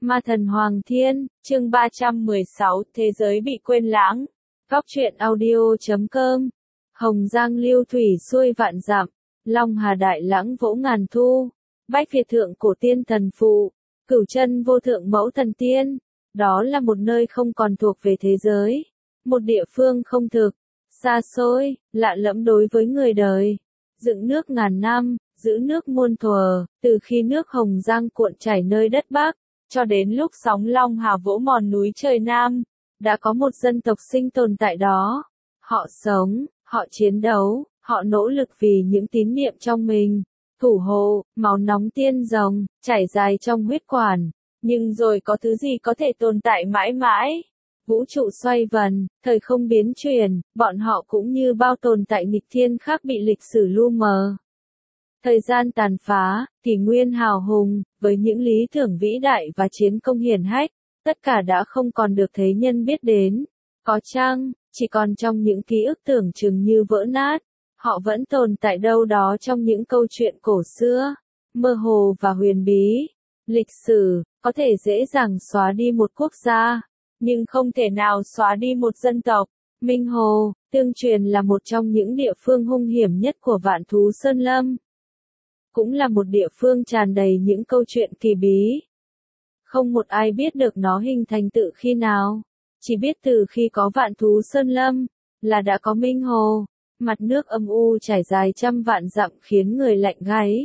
Ma thần Hoàng Thiên, chương 316, Thế giới bị quên lãng. Góc truyện audio.com. Hồng Giang lưu thủy xuôi vạn dặm, Long Hà đại lãng vỗ ngàn thu. Bách Việt thượng cổ tiên thần phụ, Cửu chân vô thượng mẫu thần tiên. Đó là một nơi không còn thuộc về thế giới. Một địa phương không thực, xa xôi, lạ lẫm đối với người đời. Dựng nước ngàn năm, giữ nước muôn thuở, từ khi nước Hồng Giang cuộn chảy nơi đất Bắc, cho đến lúc sóng Long Hà vỗ mòn núi trời Nam, đã có một dân tộc sinh tồn tại đó. Họ sống, họ chiến đấu, họ nỗ lực vì những tín niệm trong mình. Thủ hộ, máu nóng tiên rồng, chảy dài trong huyết quản. Nhưng rồi có thứ gì có thể tồn tại mãi mãi? Vũ trụ xoay vần, thời không biến chuyển, bọn họ cũng như bao tồn tại nghịch thiên khác bị lịch sử lu mờ. Thời gian tàn phá, kỷ nguyên hào hùng, với những lý tưởng vĩ đại và chiến công hiển hách, tất cả đã không còn được thế nhân biết đến. Có chăng, chỉ còn trong những ký ức tưởng chừng như vỡ nát, họ vẫn tồn tại đâu đó trong những câu chuyện cổ xưa, mơ hồ và huyền bí. Lịch sử, có thể dễ dàng xóa đi một quốc gia, nhưng không thể nào xóa đi một dân tộc. Minh Hồ, tương truyền là một trong những địa phương hung hiểm nhất của Vạn Thú Sơn Lâm. Cũng là một địa phương tràn đầy những câu chuyện kỳ bí. Không một ai biết được nó hình thành từ khi nào. Chỉ biết từ khi có Vạn Thú Sơn Lâm, là đã có Minh Hồ. Mặt nước âm u trải dài trăm vạn dặm khiến người lạnh gáy.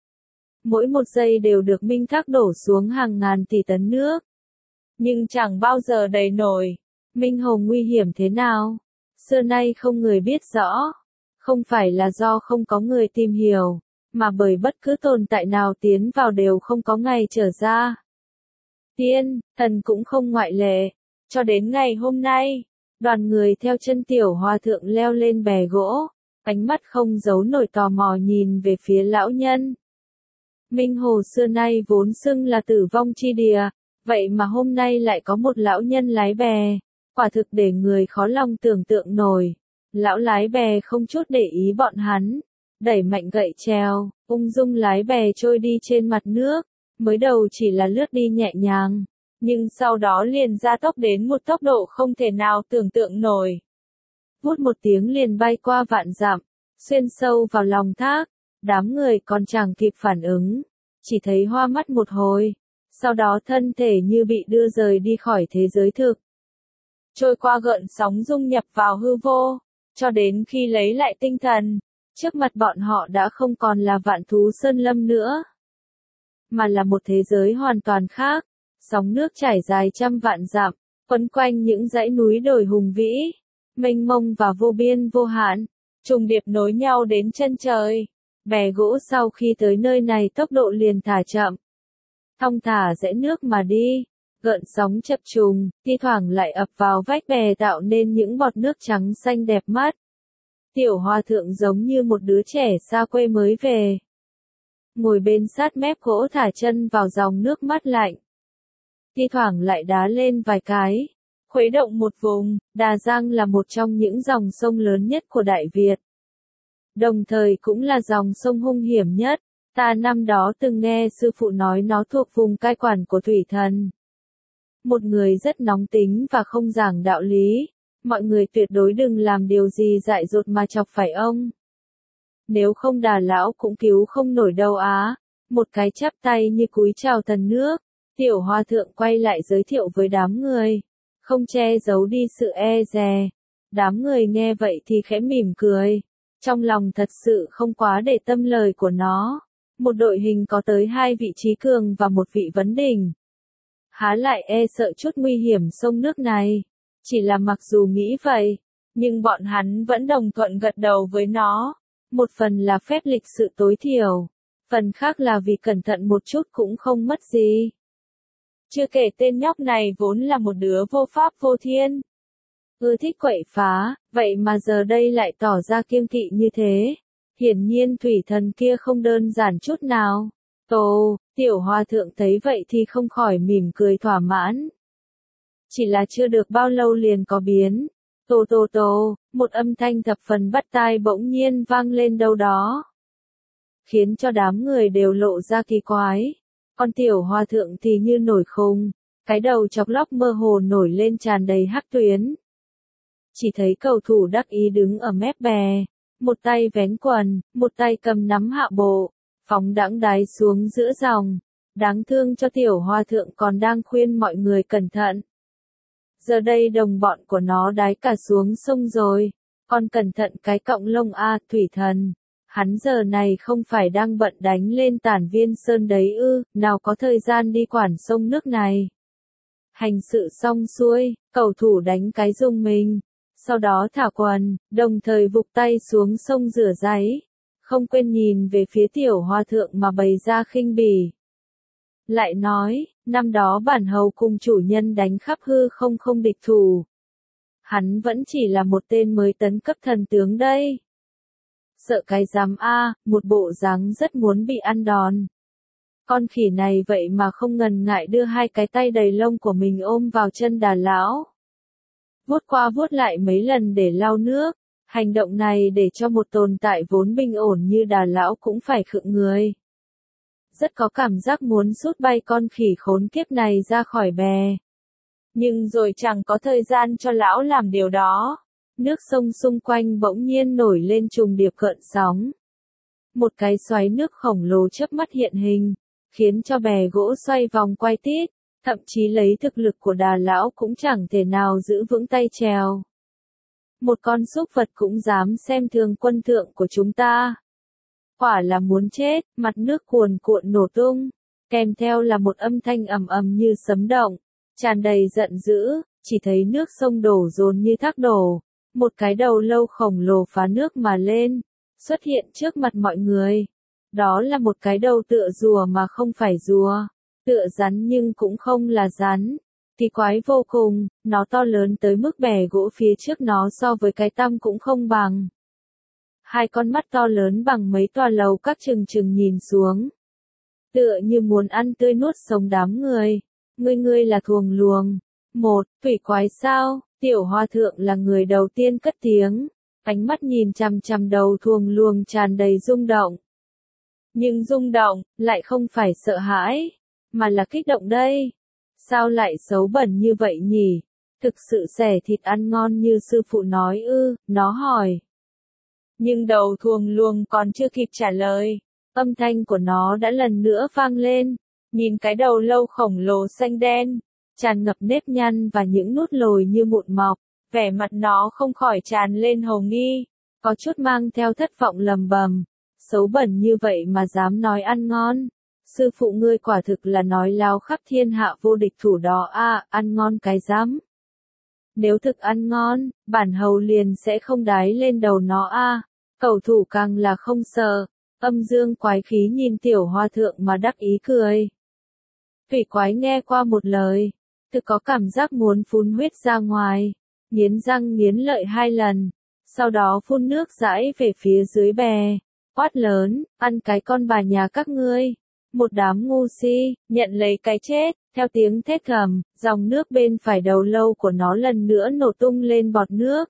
Mỗi một giây đều được minh thác đổ xuống hàng ngàn tỷ tấn nước. Nhưng chẳng bao giờ đầy nổi. Minh Hồ nguy hiểm thế nào? Xưa nay không người biết rõ. Không phải là do không có người tìm hiểu, mà bởi bất cứ tồn tại nào tiến vào đều không có ngày trở ra. Tiên, thần cũng không ngoại lệ. Cho đến ngày hôm nay, đoàn người theo chân tiểu hòa thượng leo lên bè gỗ, ánh mắt không giấu nổi tò mò nhìn về phía lão nhân. Minh Hồ xưa nay vốn xưng là tử vong chi địa, vậy mà hôm nay lại có một lão nhân lái bè, quả thực để người khó lòng tưởng tượng nổi. Lão lái bè không chút để ý bọn hắn, đẩy mạnh gậy chèo, ung dung lái bè trôi đi trên mặt nước, mới đầu chỉ là lướt đi nhẹ nhàng, nhưng sau đó liền gia tốc đến một tốc độ không thể nào tưởng tượng nổi. Vút một tiếng liền bay qua vạn dặm, xuyên sâu vào lòng thác, đám người còn chẳng kịp phản ứng, chỉ thấy hoa mắt một hồi, sau đó thân thể như bị đưa rời đi khỏi thế giới thực. Trôi qua gợn sóng dung nhập vào hư vô, cho đến khi lấy lại tinh thần, trước mặt bọn họ đã không còn là Vạn Thú Sơn Lâm nữa, mà là một thế giới hoàn toàn khác. Sóng nước trải dài trăm vạn dặm, quấn quanh những dãy núi đồi hùng vĩ, mênh mông và vô biên vô hạn, trùng điệp nối nhau đến chân trời. Bè gỗ sau khi tới nơi này tốc độ liền thả chậm, thong thả rẽ nước mà đi, gợn sóng chập trùng, thi thoảng lại ập vào vách bè tạo nên những bọt nước trắng xanh đẹp mắt. Tiểu hòa thượng giống như một đứa trẻ xa quê mới về, ngồi bên sát mép gỗ thả chân vào dòng nước mát lạnh. Thi thoảng lại đá lên vài cái, khuấy động một vùng. Đà Giang là một trong những dòng sông lớn nhất của Đại Việt, đồng thời cũng là dòng sông hung hiểm nhất. Ta năm đó từng nghe sư phụ nói nó thuộc vùng cai quản của thủy thần. Một người rất nóng tính và không giảng đạo lý, mọi người tuyệt đối đừng làm điều gì dại dột mà chọc phải ông. Nếu không Đà lão cũng cứu không nổi đâu á. Một cái chắp tay như cúi chào thần nước, tiểu hòa thượng quay lại giới thiệu với đám người, không che giấu đi sự e dè. Đám người nghe vậy thì khẽ mỉm cười, trong lòng thật sự không quá để tâm lời của nó. Một đội hình có tới 2 vị trí cường và một vị vấn đỉnh, há lại e sợ chút nguy hiểm sông nước này. Chỉ là mặc dù nghĩ vậy, nhưng bọn hắn vẫn đồng thuận gật đầu với nó. Một phần là phép lịch sự tối thiểu, phần khác là vì cẩn thận một chút cũng không mất gì. Chưa kể tên nhóc này vốn là một đứa vô pháp vô thiên, ưa thích quậy phá, vậy mà giờ đây lại tỏ ra kiêng kỵ như thế. Hiển nhiên thủy thần kia không đơn giản chút nào. Tiểu hòa thượng thấy vậy thì không khỏi mỉm cười thỏa mãn. Chỉ là chưa được bao lâu liền có biến. Một âm thanh thập phần bắt tai bỗng nhiên vang lên đâu đó, khiến cho đám người đều lộ ra kỳ quái. Con tiểu hòa thượng thì như nổi khùng, cái đầu chọc lóc mơ hồ nổi lên tràn đầy hắc tuyến. Chỉ thấy cầu thủ đắc ý đứng ở mép bè, một tay vén quần, một tay cầm nắm hạ bộ, phóng đãng đái xuống giữa dòng. Đáng thương cho tiểu hòa thượng còn đang khuyên mọi người cẩn thận. Giờ đây đồng bọn của nó đái cả xuống sông rồi, con cẩn thận cái cọng lông a thủy thần. Hắn giờ này không phải đang bận đánh lên Tản Viên Sơn đấy ư, nào có thời gian đi quản sông nước này. Hành sự xong xuôi, cầu thủ đánh cái rung mình, sau đó thả quần, đồng thời vụt tay xuống sông rửa ráy, không quên nhìn về phía tiểu hòa thượng mà bày ra khinh bỉ. Lại nói, năm đó bản hầu cùng chủ nhân đánh khắp hư không địch thủ. Hắn vẫn chỉ là một tên mới tấn cấp thần tướng đây. Sợ cái dám a, một bộ dáng rất muốn bị ăn đòn. Con khỉ này vậy mà không ngần ngại đưa hai cái tay đầy lông của mình ôm vào chân Đà lão. Vuốt qua vuốt lại mấy lần để lau nước. Hành động này để cho một tồn tại vốn bình ổn như Đà lão cũng phải khựng người. Rất có cảm giác muốn sút bay con khỉ khốn kiếp này ra khỏi bè. Nhưng rồi chẳng có thời gian cho lão làm điều đó. Nước sông xung quanh bỗng nhiên nổi lên trùng điệp gợn sóng. Một cái xoáy nước khổng lồ chớp mắt hiện hình, khiến cho bè gỗ xoay vòng quay tít, thậm chí lấy thực lực của Đà lão cũng chẳng thể nào giữ vững tay chèo. Một con súc vật cũng dám xem thường quân thượng của chúng ta. Quả là muốn chết, mặt nước cuồn cuộn nổ tung, kèm theo là một âm thanh ầm ầm như sấm động, tràn đầy giận dữ, chỉ thấy nước sông đổ dồn như thác đổ, một cái đầu lâu khổng lồ phá nước mà lên, xuất hiện trước mặt mọi người. Đó là một cái đầu tựa rùa mà không phải rùa, tựa rắn nhưng cũng không là rắn. Kỳ quái vô cùng, nó to lớn tới mức bè gỗ phía trước nó so với cái tăm cũng không bằng. Hai con mắt to lớn bằng mấy tòa lầu các trừng trừng nhìn xuống. Tựa như muốn ăn tươi nuốt sống đám người. Ngươi là thuồng luồng. Một, quỷ quái sao? Tiểu hòa thượng là người đầu tiên cất tiếng. Ánh mắt nhìn chằm chằm đầu thuồng luồng tràn đầy rung động. Nhưng rung động, lại không phải sợ hãi, mà là kích động đây. Sao lại xấu bẩn như vậy nhỉ? Thực sự xẻ thịt ăn ngon như sư phụ nói ư? Nó hỏi. Nhưng đầu thuồng luồng còn chưa kịp trả lời, âm thanh của nó đã lần nữa vang lên. Nhìn cái đầu lâu khổng lồ xanh đen, tràn ngập nếp nhăn và những nốt lồi như mụn mọc, vẻ mặt nó không khỏi tràn lên hồ nghi, có chút mang theo thất vọng lầm bầm. Xấu bẩn như vậy mà dám nói ăn ngon. Sư phụ ngươi quả thực là nói láo khắp thiên hạ vô địch thủ đó a, ăn ngon cái rắm. Nếu thực ăn ngon, bản hầu liền sẽ không đái lên đầu nó a. Cầu thủ càng là không sợ, âm dương quái khí nhìn tiểu hòa thượng mà đắc ý cười. Quỷ quái nghe qua một lời, thực có cảm giác muốn phun huyết ra ngoài, nghiến răng nghiến lợi hai lần, sau đó phun nước dãi về phía dưới bè, quát lớn, ăn cái con bà nhà các ngươi. Một đám ngu si, nhận lấy cái chết, theo tiếng thét gầm, dòng nước bên phải đầu lâu của nó lần nữa nổ tung lên bọt nước.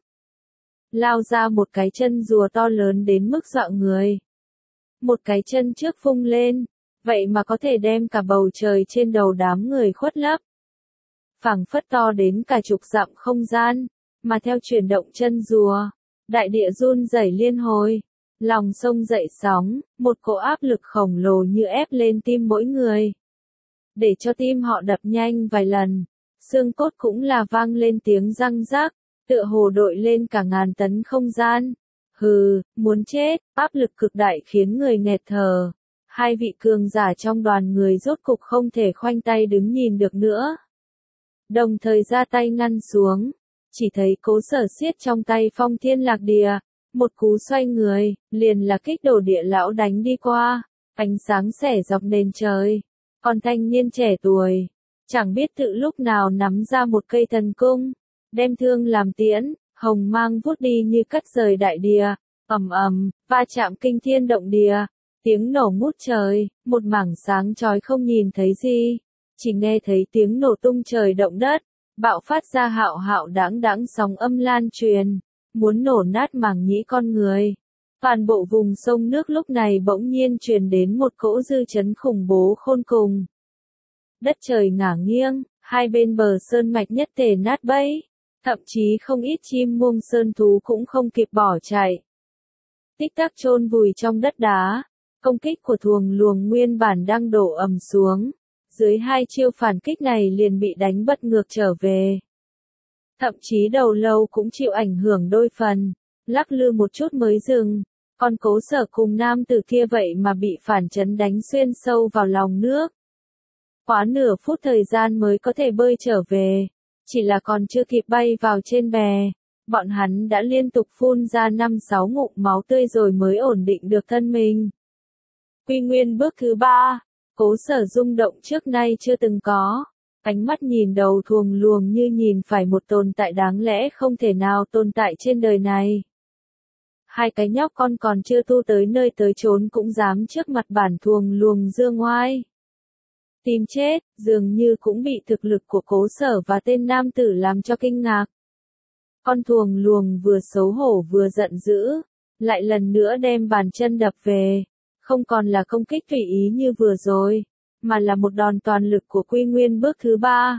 Lao ra một cái chân rùa to lớn đến mức dọa người. Một cái chân trước phung lên, vậy mà có thể đem cả bầu trời trên đầu đám người khuất lấp. Phảng phất to đến cả chục dặm không gian, mà theo chuyển động chân rùa, đại địa run rẩy liên hồi. Lòng sông dậy sóng, một cỗ áp lực khổng lồ như ép lên tim mỗi người. Để cho tim họ đập nhanh vài lần, xương cốt cũng là vang lên tiếng răng rắc, tựa hồ đội lên cả ngàn tấn không gian. Hừ, muốn chết, áp lực cực đại khiến người nghẹt thở. Hai vị cường giả trong đoàn người rốt cục không thể khoanh tay đứng nhìn được nữa. Đồng thời ra tay ngăn xuống, chỉ thấy Cố Sở siết trong tay Phong Thiên Lạc Địa. Một cú xoay người, liền là kích đổ địa lão đánh đi qua, ánh sáng xẻ dọc nền trời. Còn thanh niên trẻ tuổi, chẳng biết tự lúc nào nắm ra một cây thần cung, đem thương làm tiễn, hồng mang vút đi như cắt rời đại địa, ầm ầm, va chạm kinh thiên động địa, tiếng nổ ngút trời, một mảng sáng chói không nhìn thấy gì, chỉ nghe thấy tiếng nổ tung trời động đất, bạo phát ra hạo hạo đãng đãng sóng âm lan truyền. Muốn nổ nát màng nhĩ con người. Toàn bộ vùng sông nước lúc này bỗng nhiên truyền đến một cỗ dư chấn khủng bố khôn cùng. đất trời ngả nghiêng, hai bên bờ sơn mạch nhất tề nát bấy, thậm chí không ít chim muông sơn thú cũng không kịp bỏ chạy. Tích tắc chôn vùi trong đất đá, công kích của thuồng luồng nguyên bản đang đổ ầm xuống, dưới hai chiêu phản kích này liền bị đánh bất ngược trở về. Thậm chí đầu lâu cũng chịu ảnh hưởng đôi phần, lắc lư một chút mới dừng, còn Cố Sở cùng nam tử kia vậy mà bị phản chấn đánh xuyên sâu vào lòng nước. Quá nửa phút thời gian mới có thể bơi trở về, chỉ là còn chưa kịp bay vào trên bè, bọn hắn đã liên tục phun ra 5-6 ngụm máu tươi rồi mới ổn định được thân mình. Quy nguyên bước thứ 3, Cố Sở rung động trước nay chưa từng có, ánh mắt nhìn đầu thuồng luồng như nhìn phải một tồn tại đáng lẽ không thể nào tồn tại trên đời này. Hai cái nhóc con còn chưa tu tới nơi tới chốn cũng dám trước mặt bản thuồng luồng dương ngoai. Tìm chết, dường như cũng bị thực lực của Cố Sở và tên nam tử làm cho kinh ngạc. Con thuồng luồng vừa xấu hổ vừa giận dữ, lại lần nữa đem bàn chân đập về, không còn là công kích tùy ý như vừa rồi, mà là một đòn toàn lực của Quy Nguyên bước thứ 3.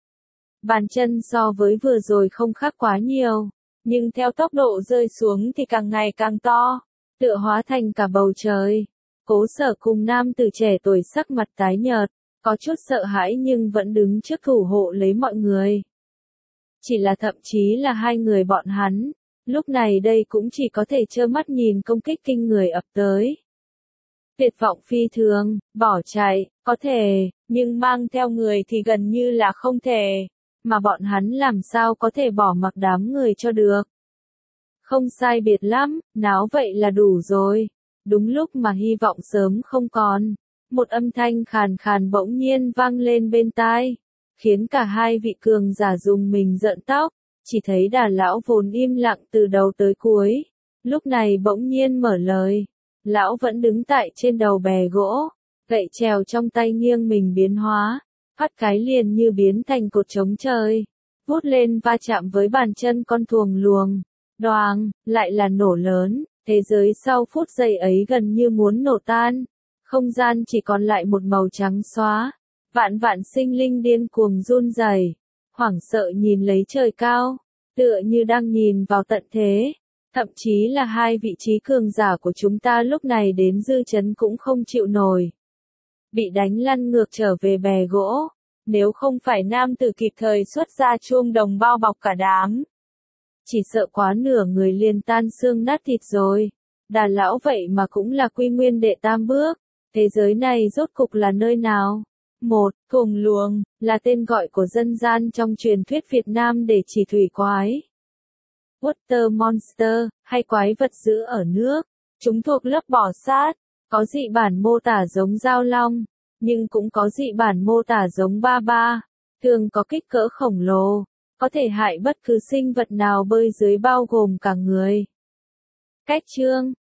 Bàn chân so với vừa rồi không khác quá nhiều, nhưng theo tốc độ rơi xuống thì càng ngày càng to, tựa hóa thành cả bầu trời. Cố Sở cùng nam tử trẻ tuổi sắc mặt tái nhợt, có chút sợ hãi nhưng vẫn đứng trước thủ hộ lấy mọi người. Chỉ là thậm chí là hai người bọn hắn, lúc này đây cũng chỉ có thể trơ mắt nhìn công kích kinh người ập tới. Tuyệt vọng phi thường, bỏ chạy, có thể, nhưng mang theo người thì gần như là không thể, mà bọn hắn làm sao có thể bỏ mặc đám người cho được. Không sai biệt lắm, náo vậy là đủ rồi. Đúng lúc mà hy vọng sớm không còn, một âm thanh khàn khàn bỗng nhiên vang lên bên tai, khiến cả hai vị cường giả dùng mình rợn tóc, chỉ thấy Đà lão vốn im lặng từ đầu tới cuối, lúc này bỗng nhiên mở lời. Lão vẫn đứng tại trên đầu bè gỗ, gậy trèo trong tay nghiêng mình biến hóa, phát cái liền như biến thành cột trống trời, vút lên va chạm với bàn chân con thuồng luồng. Đoàng, lại là nổ lớn, thế giới sau phút giây ấy gần như muốn nổ tan, không gian chỉ còn lại một màu trắng xóa, vạn vạn sinh linh điên cuồng run rẩy, hoảng sợ nhìn lấy trời cao, tựa như đang nhìn vào tận thế. Thậm chí là hai vị trí cường giả của chúng ta lúc này đến dư chấn cũng không chịu nổi. Bị đánh lăn ngược trở về bè gỗ, nếu không phải nam tử kịp thời xuất ra chuông đồng bao bọc cả đám. Chỉ sợ quá nửa người liền tan xương nát thịt rồi. Đà lão vậy mà cũng là Quy Nguyên đệ tam bước. Thế giới này rốt cục là nơi nào? Một, thuồng luồng, là tên gọi của dân gian trong truyền thuyết Việt Nam để chỉ thủy quái. Water Monster, hay quái vật giữ ở nước. Chúng thuộc lớp bò sát, có dị bản mô tả giống dao long, nhưng cũng có dị bản mô tả giống ba ba, thường có kích cỡ khổng lồ, có thể hại bất cứ sinh vật nào bơi dưới bao gồm cả người. Cách chương